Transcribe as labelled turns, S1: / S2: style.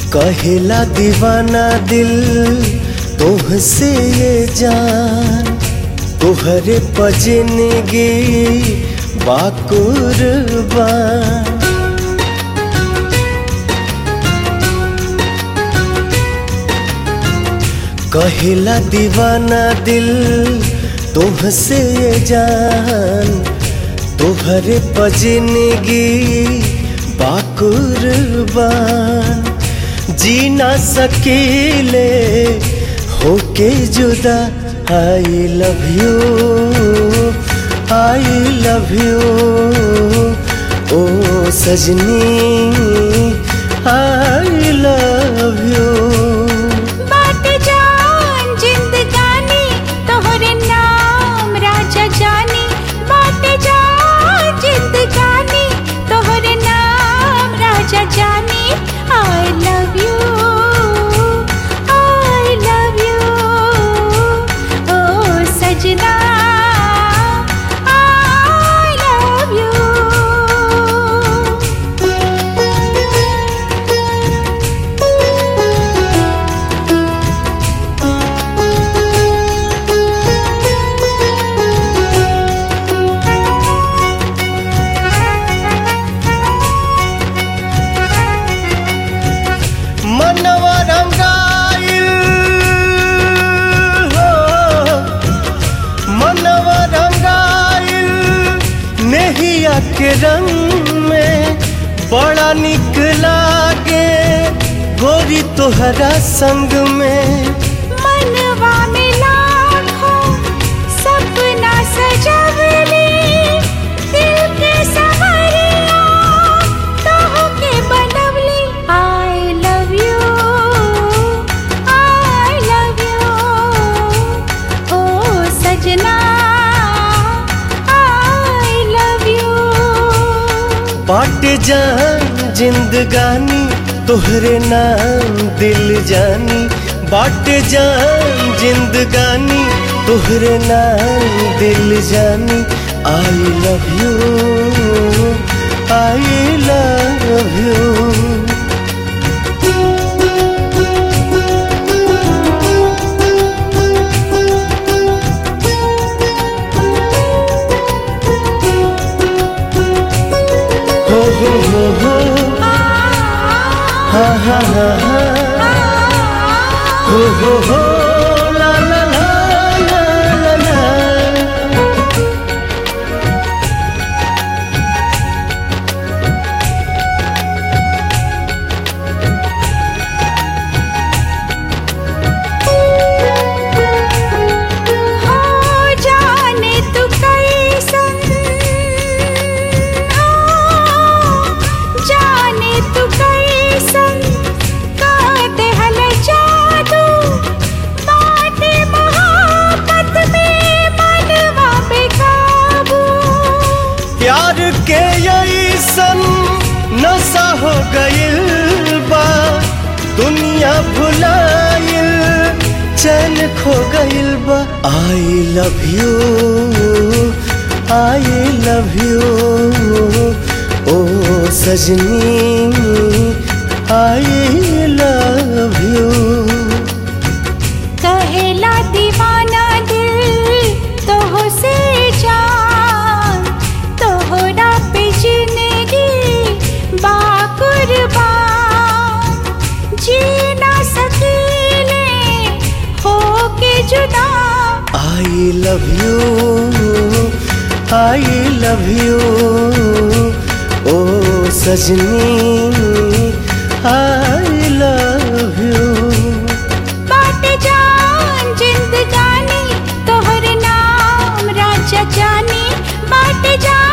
S1: कहेला दीवाना दिल तुहसे ये जान, तुहरे पजनगी बाकुर्बान। कहेला दीवाना दिल तुहसे ये जान, तुहरे पजनगी बाकुर्बान। जी ना सकीले होके जुदा, I love you, I love you ओ सजनी, आई लव यू। मनवा रंगाइल हो, मनवा रंगाइल नेहिया के रंग में, बड़ा निक लागे गोरी तोहरा संग में।
S2: मनवा में लाखों सपना सजवली, दिल के सवरिया तोह के बनवली। I love you, I love you ओ सजना, आई लव यू।
S1: बाटे जान जिंदगानी तोहरे नाम दिल जानी, बाटे जान जिंदगानी तोहरे नाम दिल जानी। I love you, I love you. हो हो हो हो, हा हा हा हा, हो हो हो, ला ला ला ला ला ला। प्यार के ऐसन नशा हो गइल बा, दुनिया भुलाइल चैन खो गइल बा। I love you, I love you ओ सजनी, आई लव यू।
S2: कहेला दीवाना दिल तोह से जान, तोहरा पे जिंदगी बाकुर्बान। जी ना सकीले होके जुदा,
S1: I love you, I love you ओ सजनी, आई लव यू।
S2: बाटे जान जिंदगानी तोहर नाम राजा जानी, बाटे जान